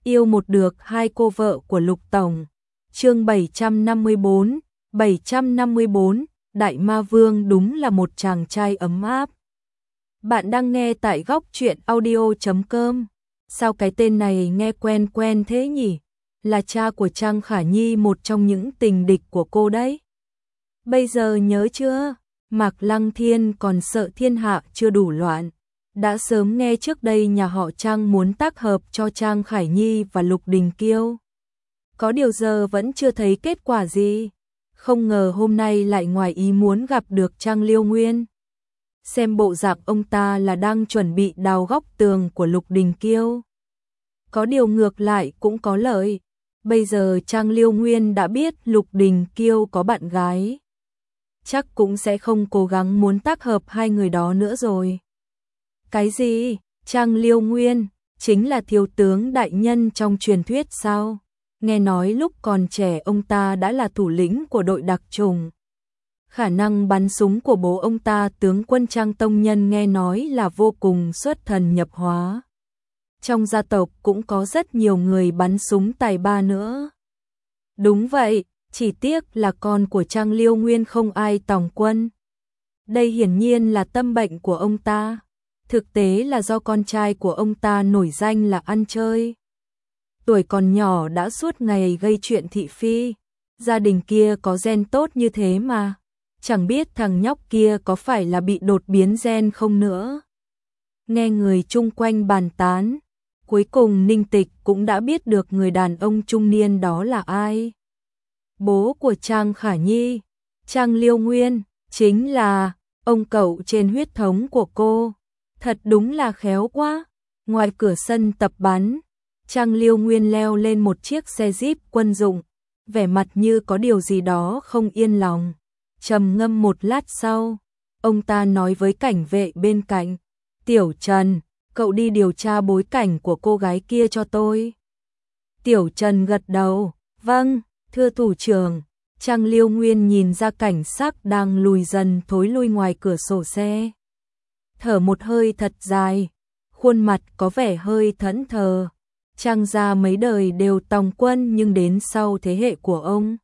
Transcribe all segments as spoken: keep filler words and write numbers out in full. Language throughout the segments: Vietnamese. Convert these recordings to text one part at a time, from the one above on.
Yêu một được hai cô vợ của Lục Tổng. Chương bảy trăm năm mươi bốn, bảy trăm năm mươi bốn, Đại Ma Vương đúng là một chàng trai ấm áp. Bạn đang nghe tại góc truyện audio chấm com. Sao cái tên này nghe quen quen thế nhỉ? Là cha của Trang Khả Nhi, một trong những tình địch của cô đấy. Bây giờ nhớ chưa? Mạc Lăng Thiên còn sợ thiên hạ chưa đủ loạn. Đã sớm nghe trước đây nhà họ Trang muốn tác hợp cho Trang Khải Nhi và Lục Đình Kiêu. Có điều giờ vẫn chưa thấy kết quả gì. Không ngờ hôm nay lại ngoài ý muốn gặp được Trang Liêu Nguyên. Xem bộ dạng ông ta là đang chuẩn bị đào góc tường của Lục Đình Kiêu. Có điều ngược lại cũng có lợi. Bây giờ Trang Liêu Nguyên đã biết Lục Đình Kiêu có bạn gái, chắc cũng sẽ không cố gắng muốn tác hợp hai người đó nữa rồi. Cái gì? Trang Liêu Nguyên chính là thiếu tướng đại nhân trong truyền thuyết sao? Nghe nói lúc còn trẻ ông ta đã là thủ lĩnh của đội đặc chủng. Khả năng bắn súng của bố ông ta, tướng quân Trang Tông Nhân, nghe nói là vô cùng xuất thần nhập hóa. Trong gia tộc cũng có rất nhiều người bắn súng tài ba nữa. Đúng vậy, chỉ tiếc là con của Trang Liêu Nguyên không ai tòng quân. Đây hiển nhiên là tâm bệnh của ông ta. Thực tế là do con trai của ông ta nổi danh là ăn chơi. Tuổi còn nhỏ đã suốt ngày gây chuyện thị phi. Gia đình kia có gen tốt như thế mà. Chẳng biết thằng nhóc kia có phải là bị đột biến gen không nữa. Nghe người chung quanh bàn tán, cuối cùng Ninh Tịch cũng đã biết được người đàn ông trung niên đó là ai. Bố của Trang Khả Nhi, Trang Liêu Nguyên, chính là ông cậu trên huyết thống của cô. Thật đúng là khéo quá. Ngoài cửa sân tập bắn, Trang Liêu Nguyên leo lên một chiếc xe jeep quân dụng, vẻ mặt như có điều gì đó không yên lòng. Trầm ngâm một lát sau, ông ta nói với cảnh vệ bên cạnh, Tiểu Trần, cậu đi điều tra bối cảnh của cô gái kia cho tôi. Tiểu Trần gật đầu, vâng, thưa thủ trưởng. Trang Liêu Nguyên nhìn ra cảnh sắc đang lùi dần thối lui ngoài cửa sổ xe. Thở một hơi thật dài, khuôn mặt có vẻ hơi thẫn thờ. Trang gia mấy đời đều tòng quân, nhưng đến sau thế hệ của ông,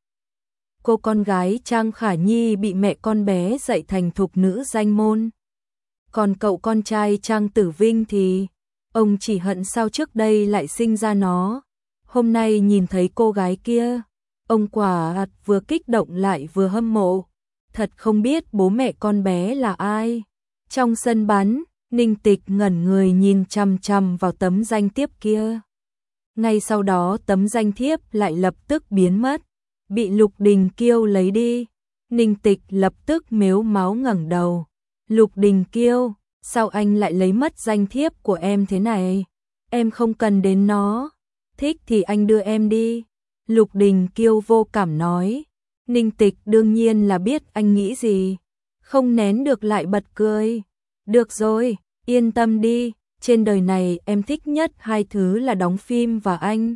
cô con gái Trang Khả Nhi bị mẹ con bé dạy thành thục nữ danh môn. Còn cậu con trai Trang Tử Vinh thì ông chỉ hận sao trước đây lại sinh ra nó. Hôm nay nhìn thấy cô gái kia, ông quả vừa kích động lại vừa hâm mộ. Thật không biết bố mẹ con bé là ai. Trong sân bắn, Ninh Tịch ngẩn người nhìn chằm chằm vào tấm danh thiếp kia. Ngay sau đó tấm danh thiếp lại lập tức biến mất, bị Lục Đình Kiêu lấy đi. Ninh Tịch lập tức mếu máu ngẩng đầu. Lục Đình Kiêu, sao anh lại lấy mất danh thiếp của em thế này? Em không cần đến nó. Thích thì anh đưa em đi. Lục Đình Kiêu vô cảm nói. Ninh Tịch đương nhiên là biết anh nghĩ gì, không nén được lại bật cười. Được rồi, yên tâm đi, trên đời này em thích nhất hai thứ là đóng phim và anh.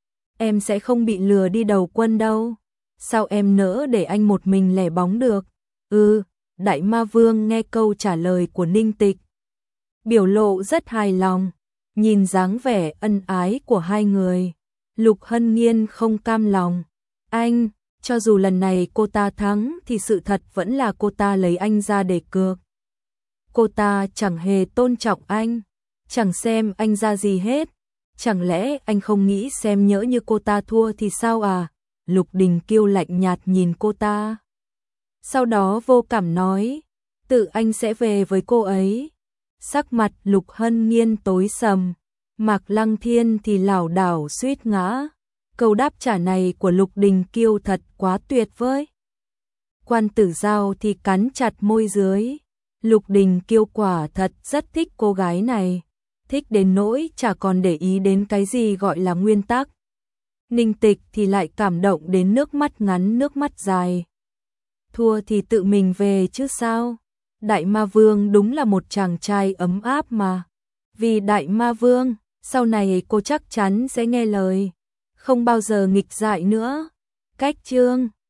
Em sẽ không bị lừa đi đầu quân đâu. Sao em nỡ để anh một mình lẻ bóng được? Ừ, Đại Ma Vương nghe câu trả lời của Ninh Tịch, biểu lộ rất hài lòng. Nhìn dáng vẻ ân ái của hai người, Lục Hân Nghiên không cam lòng. Anh, cho dù lần này cô ta thắng thì sự thật vẫn là cô ta lấy anh ra để cược. Cô ta chẳng hề tôn trọng anh, chẳng xem anh ra gì hết. Chẳng lẽ anh không nghĩ xem nhỡ như cô ta thua thì sao à? Lục Đình Kiêu lạnh nhạt nhìn cô ta. Sau đó vô cảm nói, tự anh sẽ về với cô ấy. Sắc mặt Lục Hân Nghiên tối sầm, Mạc Lăng Thiên thì lảo đảo suýt ngã. Câu đáp trả này của Lục Đình Kiêu thật quá tuyệt vời. Quan Tử Giao thì cắn chặt môi dưới. Lục Đình Kiêu quả thật rất thích cô gái này, thích đến nỗi chả còn để ý đến cái gì gọi là nguyên tắc. Ninh Tịch thì lại cảm động đến nước mắt ngắn nước mắt dài. Thua thì tự mình về chứ sao. Đại Ma Vương đúng là một chàng trai ấm áp mà. Vì Đại Ma Vương, sau này cô chắc chắn sẽ nghe lời, không bao giờ nghịch dại nữa. Cách chương